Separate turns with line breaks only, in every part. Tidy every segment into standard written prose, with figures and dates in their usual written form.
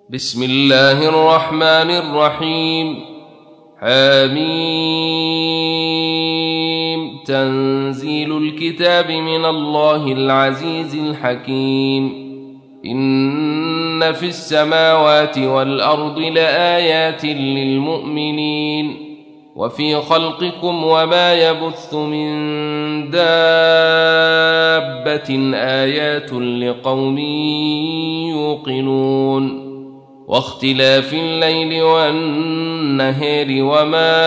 بسم الله الرحمن الرحيم. حميم. تنزيل الكتاب من الله العزيز الحكيم. إن في السماوات والأرض لآيات للمؤمنين وفي خلقكم وما يبث من دابة آيات لقوم يوقنون. واختلاف الليل والنهار وما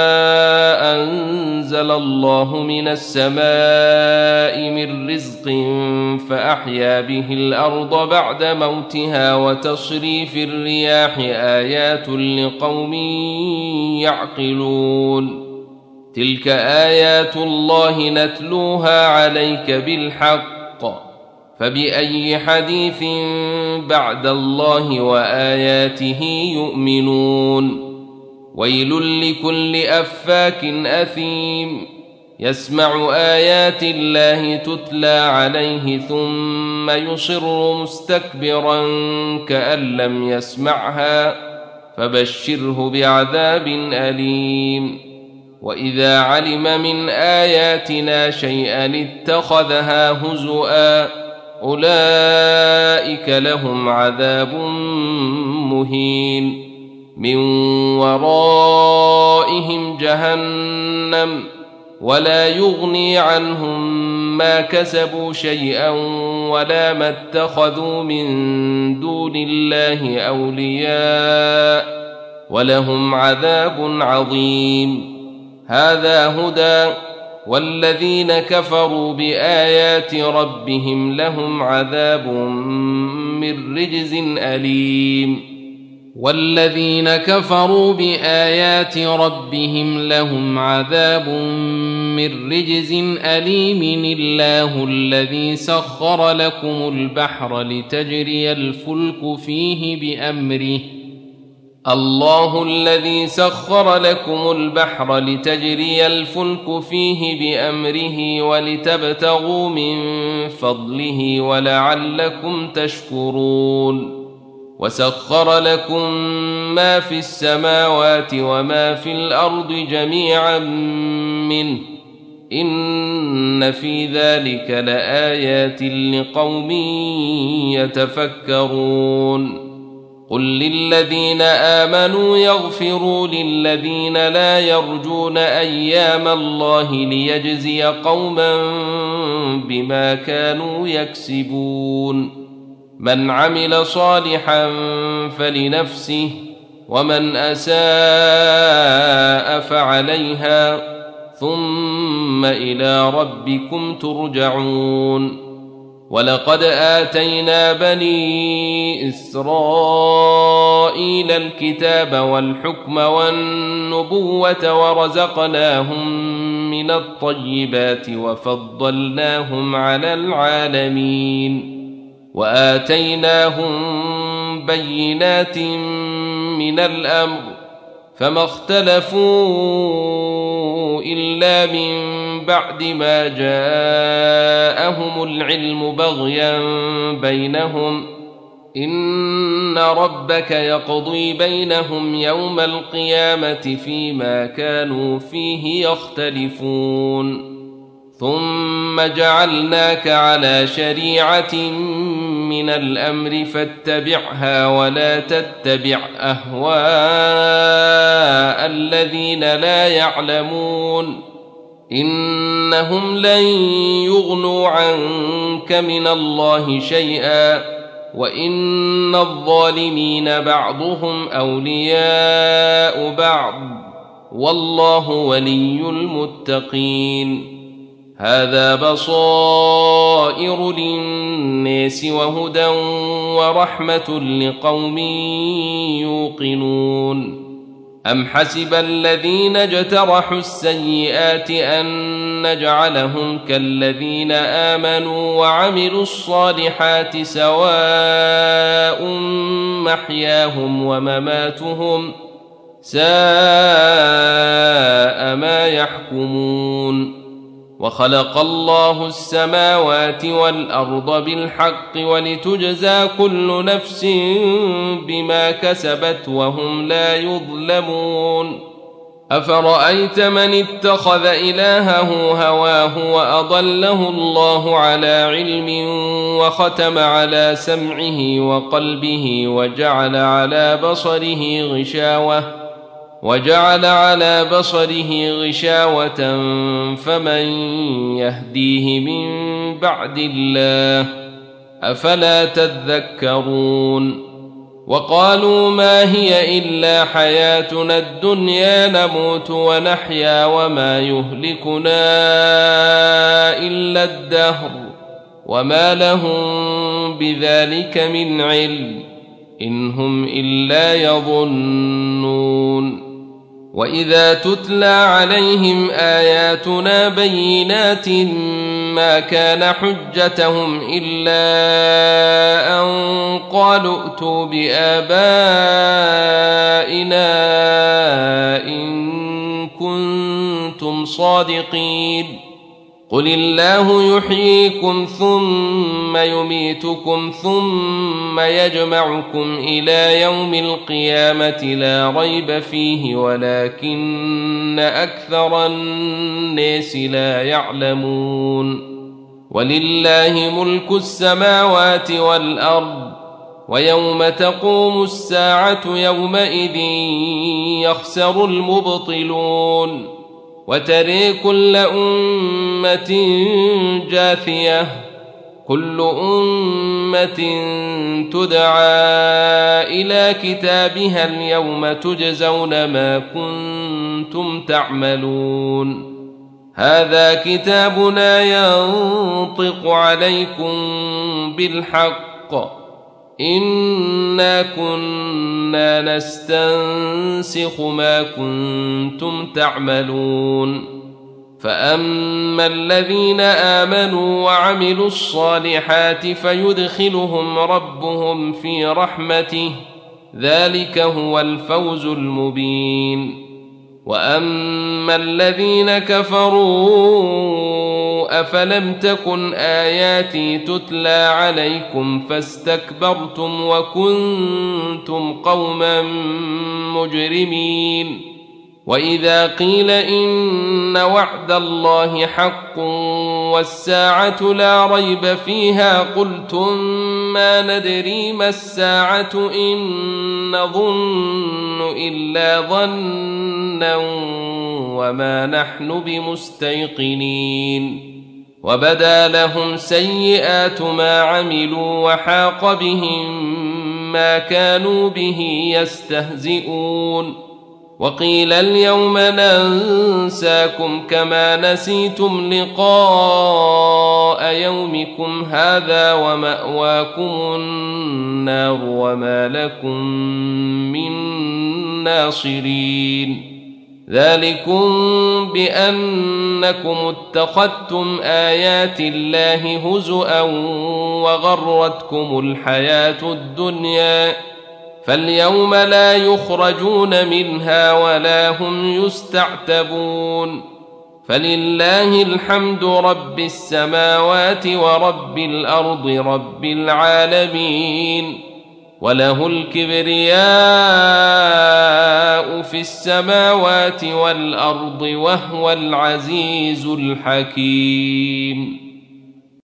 أنزل الله من السماء من رزق فأحيا به الأرض بعد موتها وتصريف الرياح آيات لقوم يعقلون. تلك آيات الله نتلوها عليك بالحق فبأي حديث بعد الله وآياته يؤمنون. ويل لكل أفاك أثيم يسمع آيات الله تتلى عليه ثم يصر مستكبرا كأن لم يسمعها فبشره بعذاب أليم. وإذا علم من آياتنا شيئا اتخذها هزؤا أولئك لهم عذاب مهين من ورائهم جهنم ولا يغني عنهم ما كسبوا شيئا ولا ما اتخذوا من دون الله أولياء ولهم عذاب عظيم. هذا هدى والذين كفروا بآيات ربهم لهم عذاب من رجز أليم. والذين كفروا بآيات ربهم لهم عذاب من رجز أليم. الله الذي سخر لكم البحر لتجري الفلك فيه بأمره الله الذي سخر لكم البحر لتجري الفلك فيه بأمره ولتبتغوا من فضله ولعلكم تشكرون. وسخر لكم ما في السماوات وما في الأرض جميعا منه إن في ذلك لآيات لقوم يتفكرون. قل للذين آمنوا يغفروا للذين لا يرجون أيام الله ليجزي قوما بما كانوا يكسبون. من عمل صالحا فلنفسه ومن أساء فعليها ثم إلى ربكم ترجعون. ولقد آتينا بني إسرائيل الكتاب والحكم والنبوة ورزقناهم من الطيبات وفضلناهم على العالمين وآتيناهم بينات من الأمر فما اختلفوا إلا من بعد ما جاءهم العلم بغيا بينهم إن ربك يقضي بينهم يوم القيامة فيما كانوا فيه يختلفون. ثم جعلناك على شريعة من الأمر فاتبعها ولا تتبع أهواء الذين لا يعلمون إنهم لن يغنوا عنك من الله شيئا وإن الظالمين بعضهم أولياء بعض والله ولي المتقين. هذا بصائر للناس وهدى ورحمة لقوم يوقنون. أم حسب الذين اجترحوا السيئات أن نجعلهم كالذين آمنوا وعملوا الصالحات سواء محياهم ومماتهم ساء ما يحكمون. وخلق الله السماوات والأرض بالحق ولتجزى كل نفس بما كسبت وهم لا يظلمون أفرأيت من اتخذ إلهه هواه وأضله الله على علم وختم على سمعه وقلبه وجعل على بصره غشاوة فمن يهديه من بعد الله أفلا تذكرون وقالوا ما هي إلا حياتنا الدنيا نموت ونحيا وما يهلكنا إلا الدهر وما لهم بذلك من علم إن هم إلا يظنون وإذا تتلى عليهم آياتنا بينات ما كان حجتهم إلا أن قالوا ائتوا بآبائنا إن كنتم صادقين قل الله يحييكم ثم يميتكم ثم يجمعكم إلى يوم القيامة لا ريب فيه ولكن أكثر الناس لا يعلمون ولله ملك السماوات والأرض ويوم تقوم الساعة يومئذ يخسر المبطلون وترى كل أمة جاثية كل أمة تدعى إلى كتابها اليوم تجزون ما كنتم تعملون هذا كتابنا ينطق عليكم بالحق إنا كنا نستنسخ ما كنتم تعملون فأما الذين آمنوا وعملوا الصالحات فيدخلهم ربهم في رحمته ذلك هو الفوز المبين وأما الذين كفروا أفلم تكن آياتي تتلى عليكم فاستكبرتم وكنتم قوما مجرمين وإذا قيل إن وعد الله حق والساعة لا ريب فيها قلتم ما ندري ما الساعة إن نظن إلا ظنا وما نحن بمستيقنين وبدا لهم سيئات ما عملوا وحاق بهم ما كانوا به يستهزئون وقيل اليوم ننساكم كما نسيتم لقاء يومكم هذا ومأواكم النار وما لكم من ناصرين ذلكم بأنكم اتخذتم آيات الله هزؤا وغرتكم الحياة الدنيا فاليوم لا يخرجون منها ولا هم يستعتبون فلله الحمد رب السماوات ورب الأرض رب العالمين وله الكبرياء في السماوات والأرض وهو العزيز الحكيم